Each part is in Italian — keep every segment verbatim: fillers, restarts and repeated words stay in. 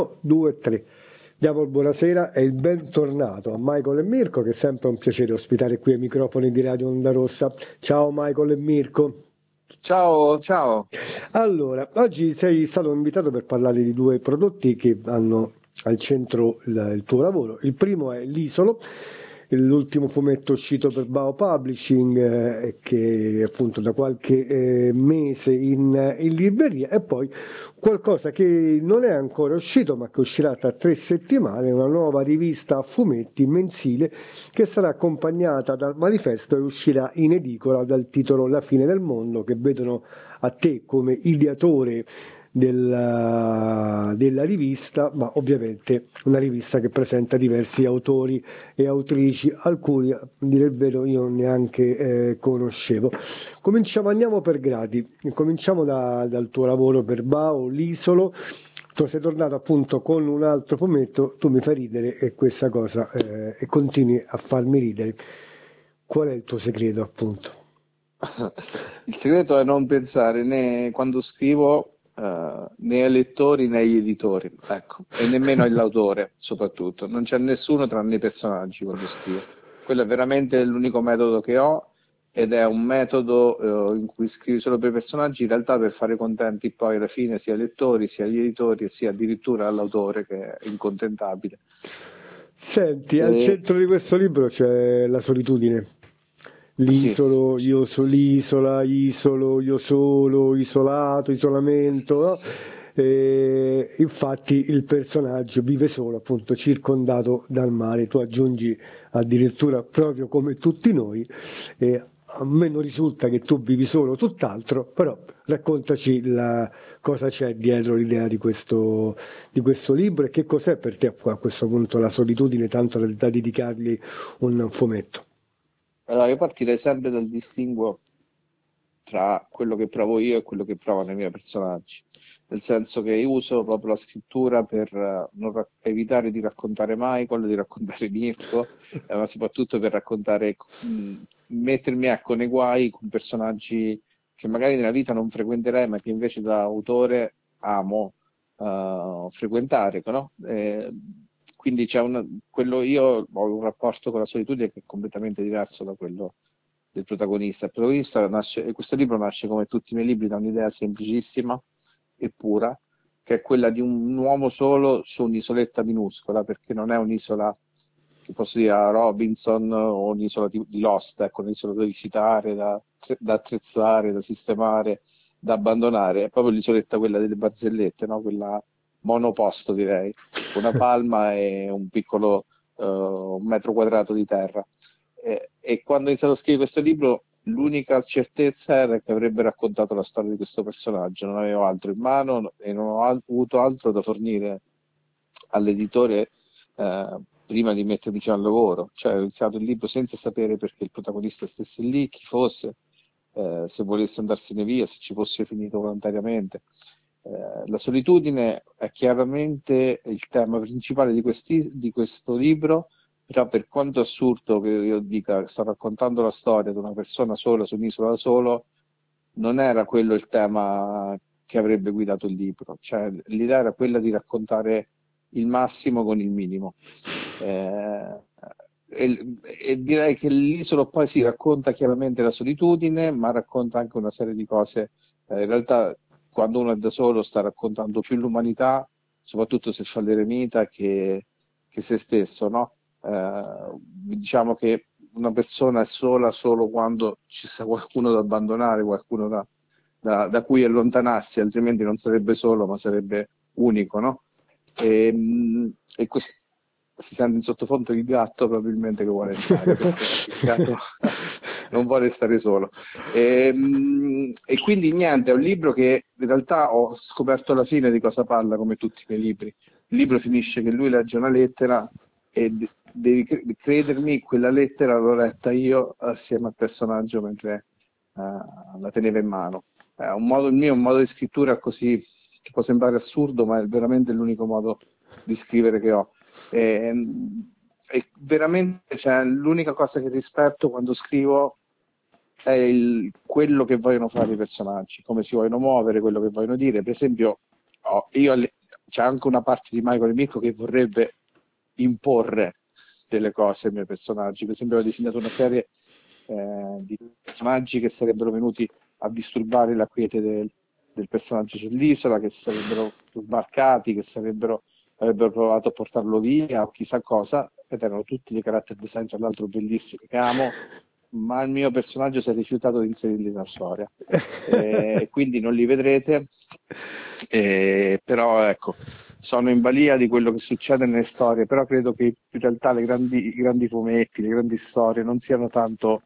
Due, tre. Diamo il buonasera e il bentornato a Michael e Mirko, che è sempre un piacere ospitare qui ai microfoni di Radio Onda Rossa. Ciao Michael e Mirko. Ciao, ciao. Allora, oggi sei stato invitato per parlare di due prodotti che hanno al centro il, il tuo lavoro. Il primo è L'Isolo, l'ultimo fumetto uscito per Bao Publishing, eh, che appunto da qualche eh, mese in, in libreria, e poi qualcosa che non è ancora uscito ma che uscirà tra tre settimane, una nuova rivista a fumetti mensile che sarà accompagnata dal manifesto e uscirà in edicola dal titolo La fine del mondo, che vedono a te come ideatore della, della rivista, ma ovviamente una rivista che presenta diversi autori e autrici, alcuni, a dire il vero, io neanche eh, conoscevo. Cominciamo, andiamo per gradi, cominciamo da, dal tuo lavoro per Bao, L'Isolo. Tu sei tornato appunto con un altro fumetto, tu mi fai ridere e questa cosa eh, e continui a farmi ridere. Qual è il tuo segreto appunto? Il segreto è non pensare né quando scrivo eh, né ai lettori né agli editori, ecco, e nemmeno all'autore, soprattutto. Non c'è nessuno tranne i personaggi quando scrivo. Quello è veramente l'unico metodo che ho ed è un metodo eh, in cui scrivi solo per i personaggi, in realtà per fare contenti poi alla fine sia i lettori, sia gli editori, sia addirittura all'autore che è incontentabile. Senti, al E, centro di questo libro c'è la solitudine. sì. L'isolo, io so l'isola, isolo, io solo, isolato, isolamento, no? E infatti il personaggio vive solo, appunto, circondato dal mare. Tu aggiungi addirittura proprio come tutti noi, e a me non risulta che tu vivi solo, tutt'altro, però raccontaci la, cosa c'è dietro l'idea di questo, di questo libro e che cos'è per te a questo punto la solitudine, tanto da, da dedicargli un fumetto. Allora, io partirei sempre dal distinguo tra quello che provo io e quello che provano i miei personaggi. Nel senso che io uso proprio la scrittura per eh, non ra- evitare di raccontare Michael, di raccontare Mirko, eh, ma soprattutto per raccontare, mh, mettermi ecco nei guai con personaggi che magari nella vita non frequenterei, ma che invece da autore amo eh, frequentare, no? Eh, quindi c'è un, quello, io ho un rapporto con la solitudine che è completamente diverso da quello del protagonista. Il protagonista nasce, e questo libro nasce come tutti i miei libri da un'idea semplicissima e pura, che è quella di un uomo solo su un'isoletta minuscola, perché non è un'isola che posso dire a Robinson o un'isola di, di Lost, ecco, un'isola da visitare, da, da attrezzare, da sistemare, da abbandonare, è proprio l'isoletta quella delle barzellette, no? Quella monoposto direi, una palma e un piccolo uh, un metro quadrato di terra. E, e quando ho iniziato a scrivere questo libro, l'unica certezza era che avrebbe raccontato la storia di questo personaggio, non avevo altro in mano e non ho al- avuto altro da fornire all'editore eh, prima di mettermi al lavoro. Cioè, ho iniziato il libro senza sapere perché il protagonista stesse lì, chi fosse, eh, se volesse andarsene via, se ci fosse finito volontariamente. Eh, la solitudine è chiaramente il tema principale di, questi, di questo libro, però per quanto assurdo che io dica, sto raccontando la storia di una persona sola su un'isola da solo, non era quello il tema che avrebbe guidato il libro. Cioè, l'idea era quella di raccontare il massimo con il minimo. Eh, e, e direi che l'isola poi si racconta chiaramente la solitudine, ma racconta anche una serie di cose. Eh, in realtà, quando uno è da solo, sta raccontando più l'umanità, soprattutto se fa l'eremita, che, che se stesso, no? Eh, diciamo che una persona è sola solo quando ci sta qualcuno da abbandonare, qualcuno da, da, da cui allontanarsi, altrimenti non sarebbe solo, ma sarebbe unico, no? E, mh, e questo si sente in sottofondo il gatto probabilmente che vuole entrare perché il gatto non vuole stare solo. E, mh, e quindi niente, è un libro che in realtà ho scoperto alla fine di cosa parla, come tutti i miei libri. Il libro finisce che lui legge una lettera e de- devi cre- credermi, quella lettera l'ho letta io assieme al personaggio mentre eh, la teneva in mano. È un modo, il mio è un modo di scrittura così che può sembrare assurdo, ma è veramente l'unico modo di scrivere che ho. E, e veramente, cioè, l'unica cosa che rispetto quando scrivo è il- quello che vogliono fare i personaggi, come si vogliono muovere, quello che vogliono dire. Per esempio, ho- io alle- c'è anche una parte di Michael e Mirko che vorrebbe imporre delle cose ai miei personaggi. Per esempio, ho disegnato una serie eh, di personaggi che sarebbero venuti a disturbare la quiete del, del personaggio sull'isola, che sarebbero sbarcati, che sarebbero, avrebbero provato a portarlo via o chissà cosa, ed erano tutti dei character design, tra l'altro bellissimi, che amo, ma il mio personaggio si è rifiutato di inserirli nella storia. E quindi non li vedrete, e, però ecco, sono in balia di quello che succede nelle storie, però credo che in realtà le grandi, i grandi fumetti, le grandi storie non siano tanto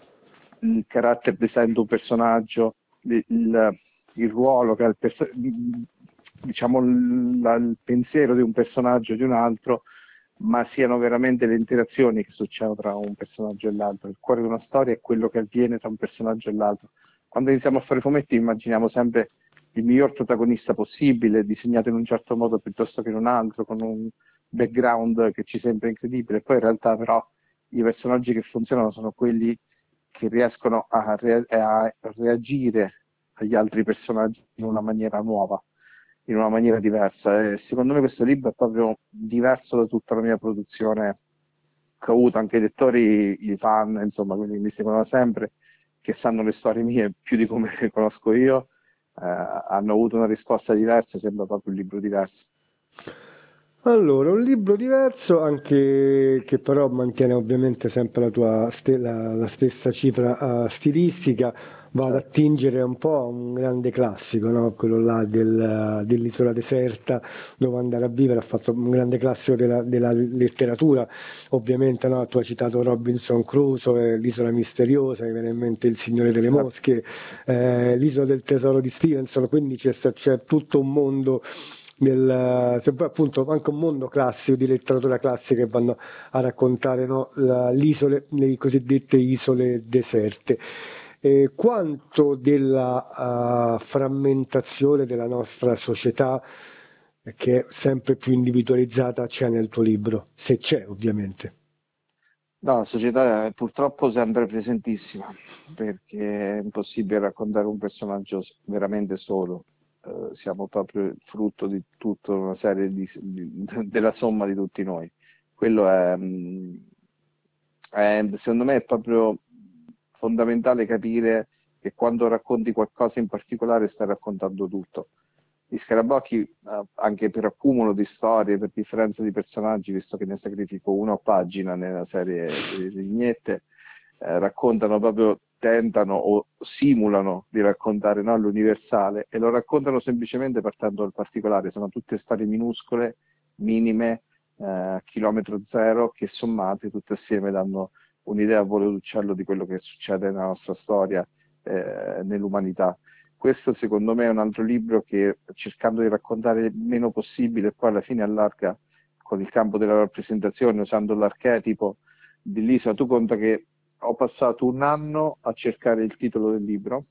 il character design di un personaggio, il, il- il ruolo che ha il, perso- diciamo, il, la- il pensiero di un personaggio o di un altro, ma siano veramente le interazioni che succedono tra un personaggio e l'altro. Il cuore di una storia è quello che avviene tra un personaggio e l'altro. Quando iniziamo a fare fumetti immaginiamo sempre il miglior protagonista possibile, disegnato in un certo modo piuttosto che in un altro, con un background che ci sembra incredibile. Poi in realtà però i personaggi che funzionano sono quelli che riescono a, re- a reagire agli altri personaggi in una maniera nuova, in una maniera diversa. E secondo me questo libro è proprio diverso da tutta la mia produzione che ho avuto, anche i lettori, i fan, insomma, quelli che mi seguono da sempre, che sanno le storie mie più di come le conosco io, eh, hanno avuto una risposta diversa, sembra proprio un libro diverso. Allora, un libro diverso, anche che però mantiene ovviamente sempre la tua ste- la, la stessa cifra eh, stilistica, va ad Certo. attingere un po' a un grande classico, no? Quello là del- dell'isola deserta, dove andare a vivere, ha fatto un grande classico della, della letteratura, ovviamente, no? Tu hai citato Robinson Crusoe, L'isola misteriosa, mi viene in mente Il Signore delle Certo. Mosche, eh, L'isola del tesoro di Stevenson, quindi c'è, sta- c'è tutto un mondo nel, c'è poi appunto anche un mondo classico di letteratura classica che vanno a raccontare, no, la- l'isole, le cosiddette isole deserte. E quanto della uh, frammentazione della nostra società, eh, che è sempre più individualizzata, c'è nel tuo libro, se c'è ovviamente. No, la società è purtroppo sempre presentissima, perché è impossibile raccontare un personaggio s- veramente solo. Eh, siamo proprio il frutto di tutta una serie di, di- della somma di tutti noi. Quello è, mm, è- secondo me è proprio fondamentale capire che quando racconti qualcosa in particolare stai raccontando tutto. Gli Scarabocchi, eh, anche per accumulo di storie, per differenza di personaggi, visto che ne sacrifico una a pagina nella serie delle vignette, eh, raccontano proprio, tentano o simulano di raccontare, no, l'universale, e lo raccontano semplicemente partendo dal particolare. Sono tutte storie minuscole, minime, eh, chilometro zero, che sommate tutte assieme danno un'idea a volo d'uccello di quello che succede nella nostra storia, eh, nell'umanità. Questo secondo me è un altro libro che, cercando di raccontare il meno possibile, poi alla fine allarga con il campo della rappresentazione, usando l'archetipo dell'isola. Tu conta che ho passato un anno a cercare il titolo del libro,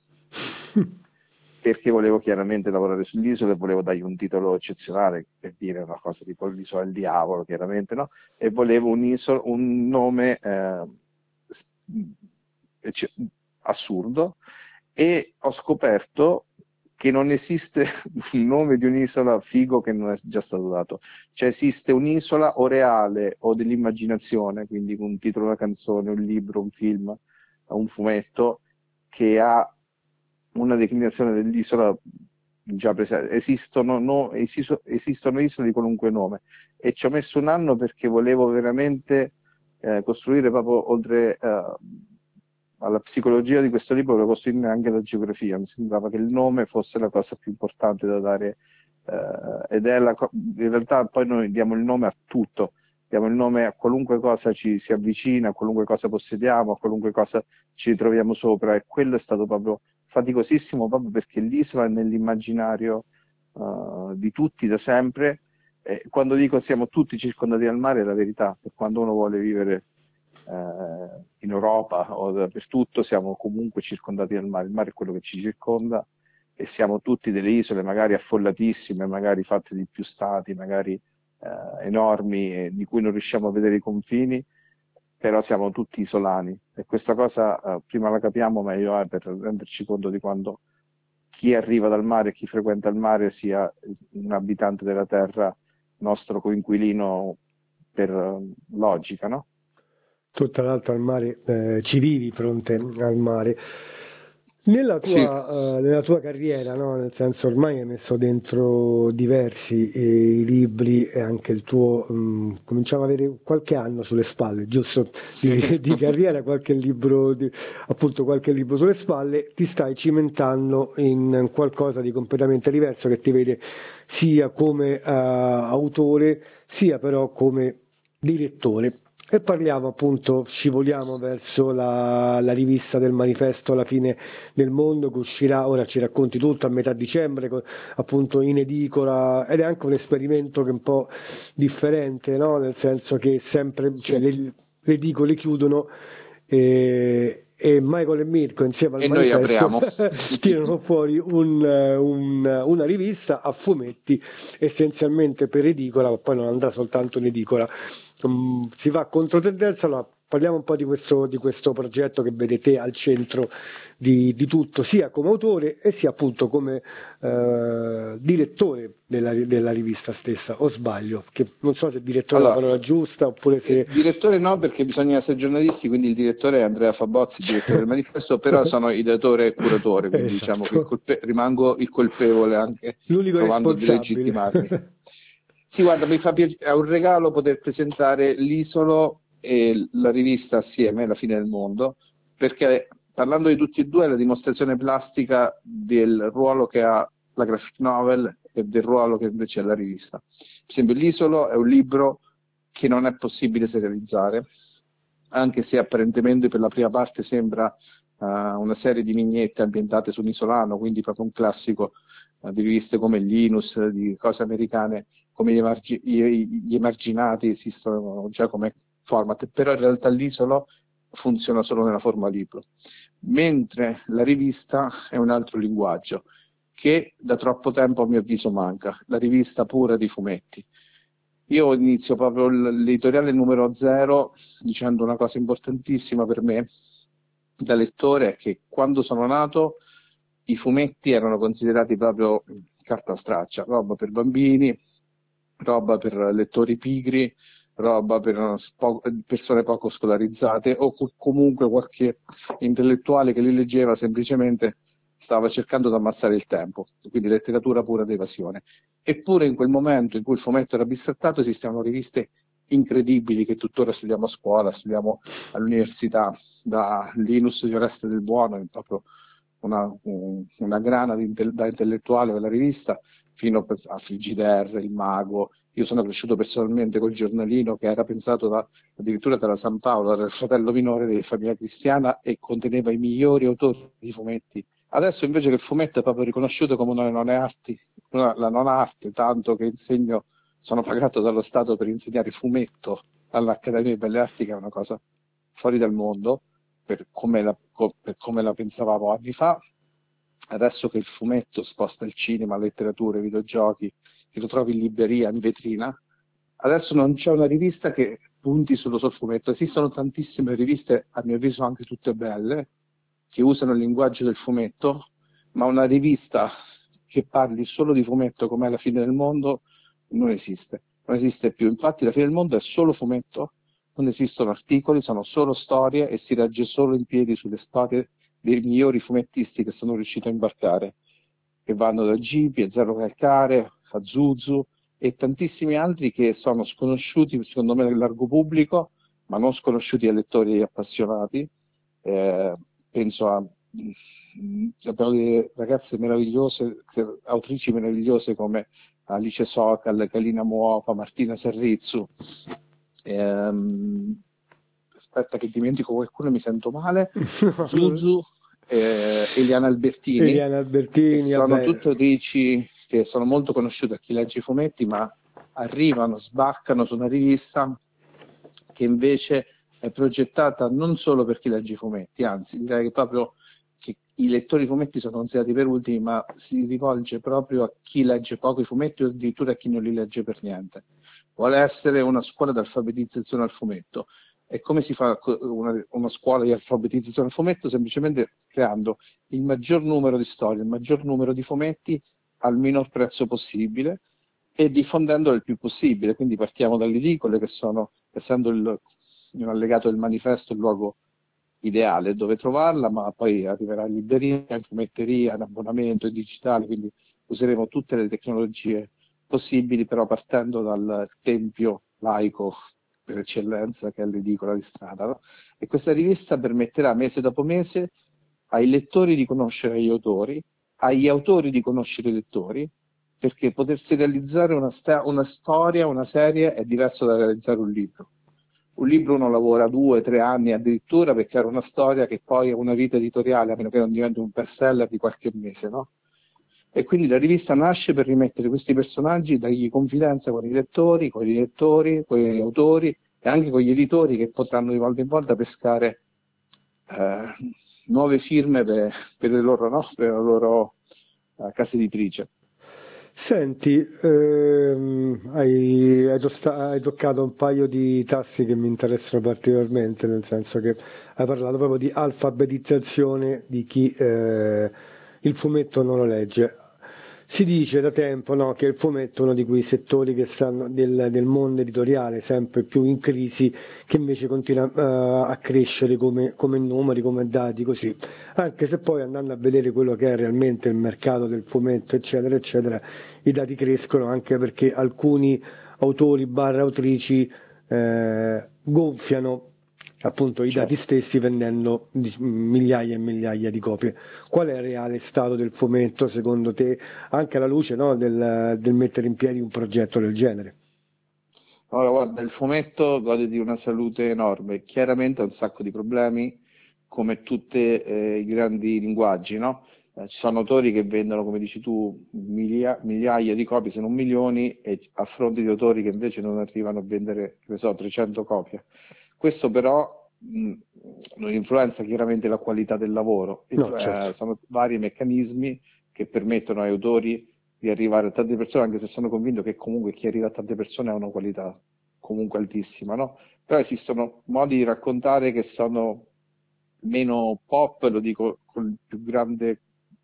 perché volevo chiaramente lavorare sull'isola e volevo dargli un titolo eccezionale, per dire una cosa tipo l'isola del diavolo, chiaramente, no? E volevo un, iso- un nome eh, s- ecce- assurdo, e ho scoperto che non esiste un nome di un'isola figo che non è già stato dato. Cioè esiste un'isola o reale o dell'immaginazione, quindi un titolo, una canzone, un libro, un film, un fumetto, che ha una declinazione dell'isola già presente. Esistono, no, esiso- esistono isole di qualunque nome, e ci ho messo un anno perché volevo veramente eh, costruire proprio, oltre eh, alla psicologia di questo libro, volevo costruire anche la geografia. Mi sembrava che il nome fosse la cosa più importante da dare, eh, ed è la co- in realtà poi noi diamo il nome a tutto, diamo il nome a qualunque cosa ci si avvicina, a qualunque cosa possediamo, a qualunque cosa ci ritroviamo sopra, e quello è stato proprio faticosissimo, proprio perché l'isola è nell'immaginario eh, di tutti da sempre. E quando dico siamo tutti circondati dal mare, è la verità, per quando uno vuole vivere eh, in Europa o dappertutto, siamo comunque circondati dal mare. Il mare è quello che ci circonda, e siamo tutti delle isole magari affollatissime, magari fatte di più stati, magari eh, enormi, e di cui non riusciamo a vedere i confini, però siamo tutti isolani, e questa cosa eh, prima la capiamo meglio è, per renderci conto di quando chi arriva dal mare, chi frequenta il mare sia un abitante della terra, nostro coinquilino per eh, logica, no? Tu tra l'altro al mare, eh, ci vivi fronte al mare. Nella Sì, tua, eh, nella tua carriera, no? Nel senso ormai hai messo dentro diversi eh, libri e anche il tuo, mh, cominciamo ad avere qualche anno sulle spalle, giusto? sì. Di, di carriera, qualche libro, di- appunto qualche libro sulle spalle, ti stai cimentando in qualcosa di completamente diverso che ti vede sia come eh, autore, sia però come direttore. E parliamo appunto, scivoliamo verso la, la rivista del manifesto alla fine del mondo che uscirà, ora ci racconti tutto a metà dicembre, co- appunto in edicola, ed è anche un esperimento che è un po' differente, no? Nel senso che sempre, cioè, Sì. le, le edicole chiudono e, e Michael e Mirko insieme al E noi manifesto apriamo. tirano fuori un, un- una rivista a fumetti essenzialmente per edicola, ma poi non andrà soltanto in edicola. Mm, si va contro tendenza. Allora, parliamo un po' di questo, di questo progetto che vede te al centro di, di tutto, sia come autore e sia appunto come eh, direttore della, della rivista stessa, o sbaglio? Che non so se direttore è la Allora, parola giusta oppure eh, se... direttore no, perché bisogna essere giornalisti, quindi il direttore è Andrea Fabozzi, direttore del manifesto, però sono ideatore e curatore, quindi diciamo che il Esatto, colpe- rimango il colpevole anche l'unico provando a responsabile. delegittimarmi. Sì, guarda, mi fa piacere, è un regalo poter presentare l'Isolo e la rivista assieme, La fine del mondo, perché parlando di tutti e due è la dimostrazione plastica del ruolo che ha la graphic novel e del ruolo che invece ha la rivista. Per esempio, L'Isolo è un libro che non è possibile serializzare, anche se apparentemente per la prima parte sembra uh, una serie di vignette ambientate su un isolano, quindi proprio un classico uh, di riviste come Linus, di cose americane, come gli, emargi- gli- gli emarginati esistono già come format, però in realtà l'Isolo funziona solo nella forma libro, mentre la rivista è un altro linguaggio che da troppo tempo a mio avviso manca, la rivista pura di fumetti. Io inizio proprio l'editoriale numero zero dicendo una cosa importantissima per me da lettore, è che quando sono nato i fumetti erano considerati proprio carta straccia, roba per bambini, roba per lettori pigri, roba per po- persone poco scolarizzate o co- comunque qualche intellettuale che li leggeva semplicemente stava cercando di ammazzare il tempo, quindi letteratura pura d'evasione. Eppure in quel momento in cui il fumetto era bistrattato esistevano riviste incredibili che tuttora studiamo a scuola, studiamo all'università, da Linus di Oreste del Buono, è proprio una, un- una grana di inte- da intellettuale della rivista, fino a Frigidaire, Il Mago. Io sono cresciuto personalmente col giornalino che era pensato da, addirittura dalla San Paolo, era il fratello minore di famiglia cristiana e conteneva i migliori autori di fumetti. Adesso invece che il fumetto è proprio riconosciuto come una delle non arti, una- la non arte, tanto che insegno, sono pagato dallo Stato per insegnare fumetto all'Accademia di Belle Arti, che è una cosa fuori dal mondo, per come la, co- per come la pensavamo anni fa. Adesso che il fumetto sposta il cinema, la letteratura, i videogiochi, che lo trovi in libreria, in vetrina, adesso non c'è una rivista che punti solo sul fumetto. Esistono tantissime riviste, a mio avviso anche tutte belle, che usano il linguaggio del fumetto, ma una rivista che parli solo di fumetto come è la fine del mondo non esiste. Non esiste più. Infatti la fine del mondo è solo fumetto, non esistono articoli, sono solo storie e si regge solo in piedi sulle storie dei migliori fumettisti che sono riusciti a imbarcare, che vanno da Gibi a Zero Calcare, a Zuzu e tantissimi altri che sono sconosciuti secondo me nel largo pubblico, ma non sconosciuti ai lettori appassionati. Eh, penso a mm, abbiamo delle ragazze meravigliose, autrici meravigliose come Alice Sokal, Kalina Muopa, Martina Serrizzu. Ehm, aspetta che dimentico qualcuno e mi sento male. Zuzu, eh, Eliana Albertini, Eliana che Albertini, sono vabbè, tutte autrici che sono molto conosciute a chi legge i fumetti, ma arrivano, sbarcano su una rivista che invece è progettata non solo per chi legge i fumetti, anzi direi che proprio che i lettori di fumetti sono considerati per ultimi, ma si rivolge proprio a chi legge poco i fumetti o addirittura a chi non li legge per niente. Vuole essere una scuola di alfabetizzazione al fumetto. E come si fa co- una, una scuola di alfabetizzazione del fumetto? Semplicemente creando il maggior numero di storie, il maggior numero di fumetti al minor prezzo possibile e diffondendolo il più possibile. Quindi partiamo dalle edicole, che sono, essendo il, un allegato del manifesto, il luogo ideale dove trovarla, ma poi arriverà in libreria, in fumetteria, in abbonamento, in digitale, quindi useremo tutte le tecnologie possibili, però partendo dal tempio laico per eccellenza, che è l'edicola di strada, no? E questa rivista permetterà mese dopo mese ai lettori di conoscere gli autori, agli autori di conoscere i lettori, perché potersi realizzare una, sta- una storia, una serie è diverso da realizzare un libro. Un libro uno lavora due, tre anni addirittura per creare una storia che poi ha una vita editoriale, a meno che non diventi un bestseller di qualche mese, no? E quindi la rivista nasce per rimettere questi personaggi, dargli confidenza con i lettori, con i lettori, con gli autori e anche con gli editori, che potranno di volta in volta pescare eh, nuove firme per, per le loro, no? Per la loro eh, casa editrice. Senti, ehm, hai, hai tosta- hai toccato un paio di tasti che mi interessano particolarmente, nel senso che hai parlato proprio di alfabetizzazione di chi eh, il fumetto non lo legge. Si dice da tempo, no, che il fumetto è uno di quei settori che stanno del, del mondo editoriale sempre più in crisi, che invece continua eh, a crescere come, come numeri, come dati, così. Anche se poi andando a vedere quello che è realmente il mercato del fumetto, eccetera, eccetera, i dati crescono anche perché alcuni autori barra autrici eh, gonfiano appunto i dati Certo. stessi vendendo di- migliaia e migliaia di copie. Qual è il reale stato del fumetto secondo te, anche alla luce, no, del, del mettere in piedi un progetto del genere? Allora, guarda, il fumetto gode di una salute enorme, chiaramente ha un sacco di problemi, come tutti i grandi linguaggi, no? Eh, ci sono autori che vendono, come dici tu, milia- migliaia di copie, se non milioni, e a fronte di autori che invece non arrivano a vendere, che ne so, trecento copie. Questo però mh, non influenza chiaramente la qualità del lavoro. No, Influ- certo. eh, sono vari meccanismi che permettono ai autori di arrivare a tante persone, anche se sono convinto che comunque chi arriva a tante persone ha una qualità comunque altissima, no? Però esistono modi di raccontare che sono meno pop, lo dico con il più grande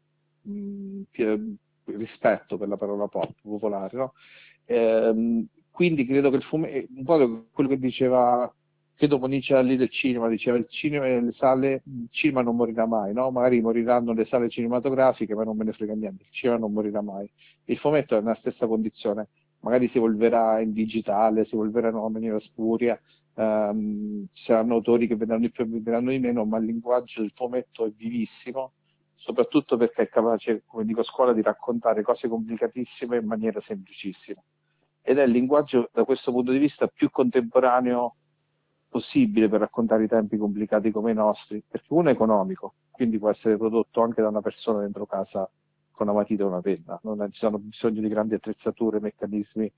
mh, pi- rispetto per la parola pop, popolare, no? Ehm, quindi credo che il fumetto, un po' quello che diceva, credo Monicelli del cinema, diceva il cinema, le sale, il cinema non morirà mai, no? Magari moriranno le sale cinematografiche, ma non me ne frega niente, il cinema non morirà mai. Il fumetto è nella stessa condizione, magari si evolverà in digitale, si evolverà in una maniera spuria, ehm, ci saranno autori che vedranno di più e vedranno di meno, ma il linguaggio del fumetto è vivissimo, soprattutto perché è capace, come dico a scuola, di raccontare cose complicatissime in maniera semplicissima. Ed è il linguaggio, da questo punto di vista, più contemporaneo possibile per raccontare i tempi complicati come i nostri, perché uno è economico, quindi può essere prodotto anche da una persona dentro casa con una matita e una penna, non ci sono bisogno di grandi attrezzature, meccanismi,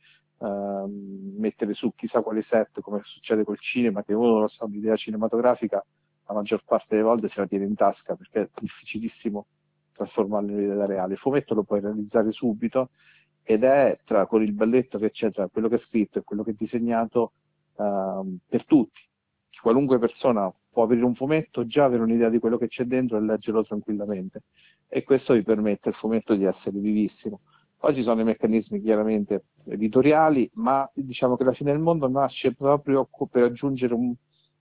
ehm, mettere su chissà quale set, come succede col cinema, che uno non sa un'idea cinematografica, la maggior parte delle volte se la tiene in tasca, perché è difficilissimo trasformarlo in vita reale. Il fumetto lo puoi realizzare subito ed è tra, con il balletto che c'è tra quello che è scritto e quello che è disegnato, ehm, per tutti. Qualunque persona può aprire un fumetto, già avere un'idea di quello che c'è dentro e leggerlo tranquillamente. E questo vi permette al fumetto di essere vivissimo. Poi ci sono i meccanismi chiaramente editoriali, ma diciamo che la fine del mondo nasce proprio co- per aggiungere un-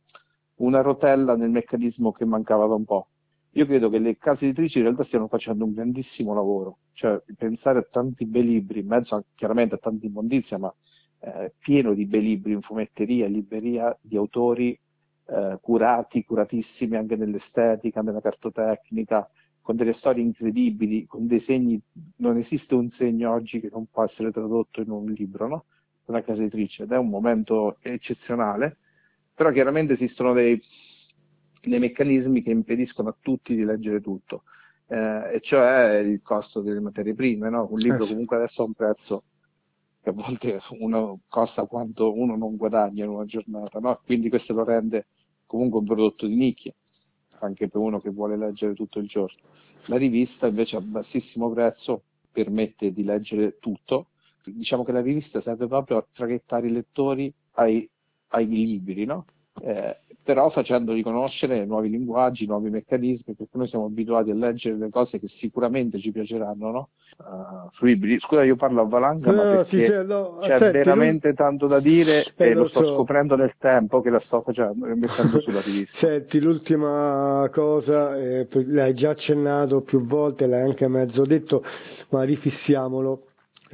una rotella nel meccanismo che mancava da un po'. Io credo che le case editrici in realtà stiano facendo un grandissimo lavoro, cioè pensare a tanti bei libri, in mezzo a- chiaramente a tanta immondizia, ma eh, pieno di bei libri in fumetteria, in libreria, di autori eh, curati, curatissimi anche nell'estetica, nella cartotecnica, con delle storie incredibili, con dei segni. Non esiste un segno oggi che non può essere tradotto in un libro, no? Una casa editrice, ed è un momento eccezionale, però chiaramente esistono dei, dei meccanismi che impediscono a tutti di leggere tutto, eh, e cioè il costo delle materie prime, no? Un Eh libro sì. comunque adesso ha un prezzo che a volte uno costa quanto uno non guadagna in una giornata, no? Quindi questo lo rende comunque un prodotto di nicchia, anche per uno che vuole leggere tutto il giorno. La rivista invece a bassissimo prezzo permette di leggere tutto. Diciamo che la rivista serve proprio a traghettare i lettori ai, ai libri, no? eh, però facendo riconoscere nuovi linguaggi, nuovi meccanismi, perché noi siamo abituati a leggere le cose che sicuramente ci piaceranno, no? Uh, fruibili. Scusa, io parlo a valanga, ma No, sì, sì, perché no, c'è senti, l'ul- veramente tanto da dire eh, e lo lo sto so. scoprendo nel tempo che la sto facendo, mettendo sulla rivista. Senti, l'ultima cosa, eh, per- l'hai già accennato più volte, l'hai anche mezzo detto, ma rifissiamolo.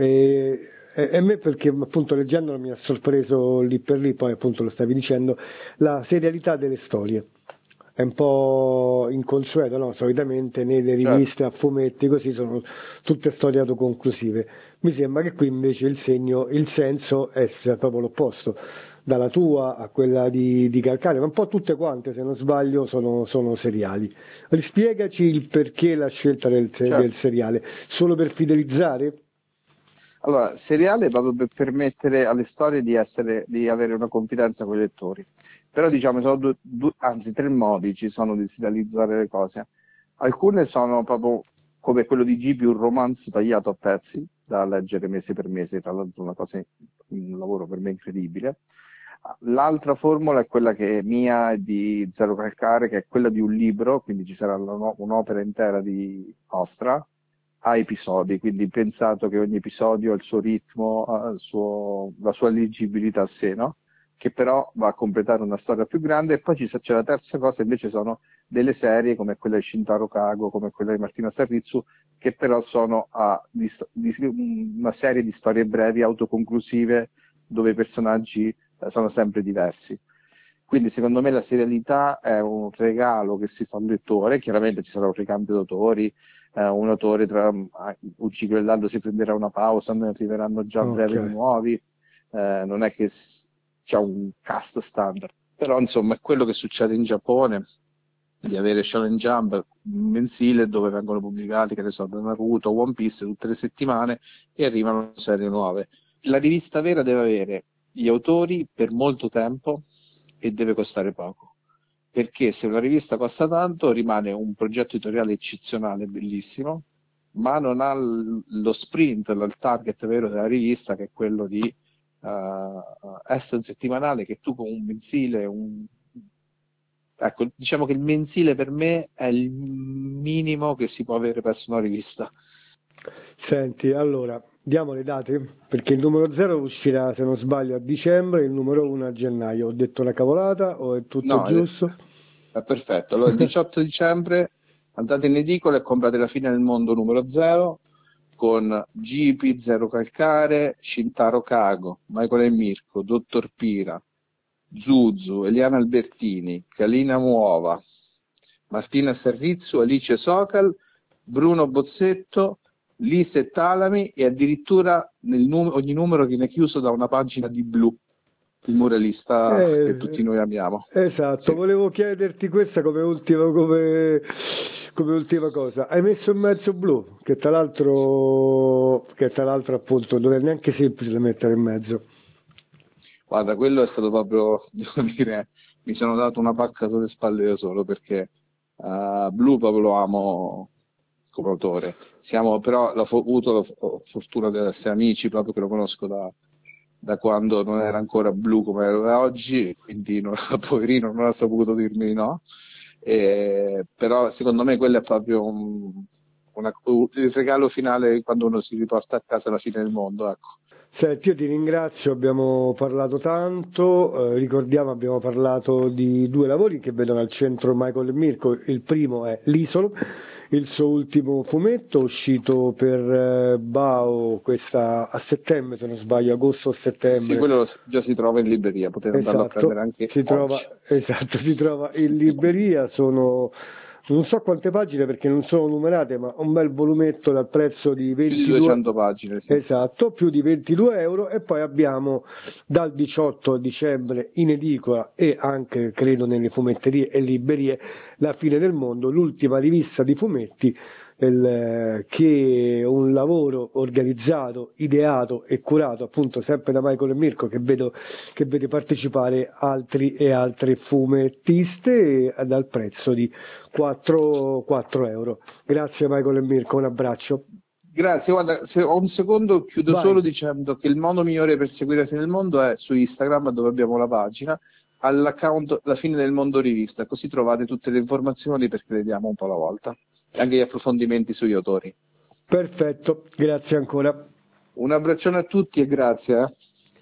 E, e, e me perché appunto leggendolo mi ha sorpreso lì per lì, poi appunto lo stavi dicendo, la serialità delle storie. È un po' inconsueto, no? Solitamente nelle Certo. riviste a fumetti così sono tutte storie autoconclusive. Mi sembra che qui invece il segno, il senso è proprio l'opposto, dalla tua a quella di, di Calcare, ma un po' tutte quante, se non sbaglio, sono, sono seriali. Rispiegaci il perché la scelta del, del Certo. seriale, solo per fidelizzare? Allora, seriale proprio per permettere alle storie di essere, di avere una confidenza con i lettori. Però diciamo, sono due, due- anzi tre modi ci sono di serializzare le cose. Alcune sono proprio come quello di Gibi, un romanzo tagliato a pezzi, da leggere mese per mese, tra l'altro una cosa, un lavoro per me incredibile. L'altra formula è quella che è mia e di Zero Calcare, che è quella di un libro, quindi ci sarà la- un'opera intera di nostra, a episodi, quindi pensato che ogni episodio ha il suo ritmo, ha il suo- la sua leggibilità a sé, no? Che però va a completare una storia più grande. E poi ci sa- c'è la terza cosa, invece sono delle serie come quella di Shintaro Kago, come quella di Martina Sarrizzu, che però sono a, di, di- una serie di storie brevi, autoconclusive, dove i personaggi eh, sono sempre diversi. Quindi secondo me la serialità è un regalo che si fa al lettore, chiaramente ci sarà un ricambio d'autori, eh, un autore tra ah, un ciclo e l'altro si prenderà una pausa, ne arriveranno già a Ok. breve di nuovi, eh, non è che s- c'è un cast standard, però insomma è quello che succede in Giappone, di avere Shonen Jump mensile dove vengono pubblicati, che ne so, da Naruto, One Piece tutte le settimane e arrivano serie nuove. La rivista vera deve avere gli autori per molto tempo e deve costare poco. Perché se una rivista costa tanto rimane un progetto editoriale eccezionale, bellissimo, ma non ha l- lo sprint, il target vero della rivista, che è quello di eh, essere un settimanale che tu con un mensile, un... ecco, diciamo che il mensile per me è il minimo che si può avere presso una rivista. Senti, allora, diamo le date, perché il numero zero uscirà, se non sbaglio, a dicembre, il numero uno a gennaio. Ho detto una cavolata o è tutto No, è, giusto? è perfetto. Allora, il diciotto dicembre andate in edicola e comprate La fine del mondo numero zero con G P, Zero Calcare, Shintaro Kago, Michael e Mirko, Dottor Pira, Zuzu, Eliana Albertini, Kalina Muova, Martina Serrizzu, Alice Sokal, Bruno Bozzetto, Lise Talami e addirittura nel num- ogni numero viene chiuso da una pagina di Blu, il muralista che tutti Eh, noi amiamo. esatto, Sì. volevo chiederti questa come ultima, come, come ultima cosa. Hai messo in mezzo blu, che tra l'altro, che tra l'altro appunto non è neanche semplice da mettere in mezzo. Guarda, quello è stato proprio, devo dire, mi sono dato una pacca sulle spalle da solo perché eh, Blue proprio lo amo come autore. Siamo però la fo- ho avuto la fo- fortuna di essere amici proprio che lo conosco da, da quando non era ancora Blue come è oggi, quindi non, poverino non ha saputo dirmi di no. E, però secondo me quello è proprio un- una- il regalo finale quando uno si riporta a casa la fine del mondo, ecco. Senti, io ti ringrazio, abbiamo parlato tanto, eh, ricordiamo abbiamo parlato di due lavori che vedono al centro Michael e Mirko, il primo è L'Isolo, il suo ultimo fumetto uscito per eh, Bao questa, a settembre se non sbaglio, agosto o Sì, settembre. quello già si trova in libreria, potete andarlo a prendere Esatto, anche si oggi. trova, esatto, si trova in libreria, sono non so quante pagine perché non sono numerate, ma un bel volumetto dal prezzo di Più di ventidue, duecento pagine, sì. esatto, più di ventidue euro e poi abbiamo dal diciotto dicembre in edicola e anche credo nelle fumetterie e librerie La fine del mondo, l'ultima rivista di fumetti il, che è un lavoro organizzato, ideato e curato appunto sempre da Michael e Mirko che vedo che vede partecipare altri e altre fumettiste dal prezzo di quattro, quattro euro. Grazie Michael e Mirko, un abbraccio. Grazie, guarda, se ho un secondo chiudo Vai. solo dicendo che il modo migliore per seguire la fine del mondo è su Instagram dove abbiamo la pagina all'account La fine del mondo rivista, così trovate tutte le informazioni perché le diamo un po' alla volta, e anche gli approfondimenti sugli autori. Perfetto, grazie ancora. Un abbraccione a tutti e grazie. Eh.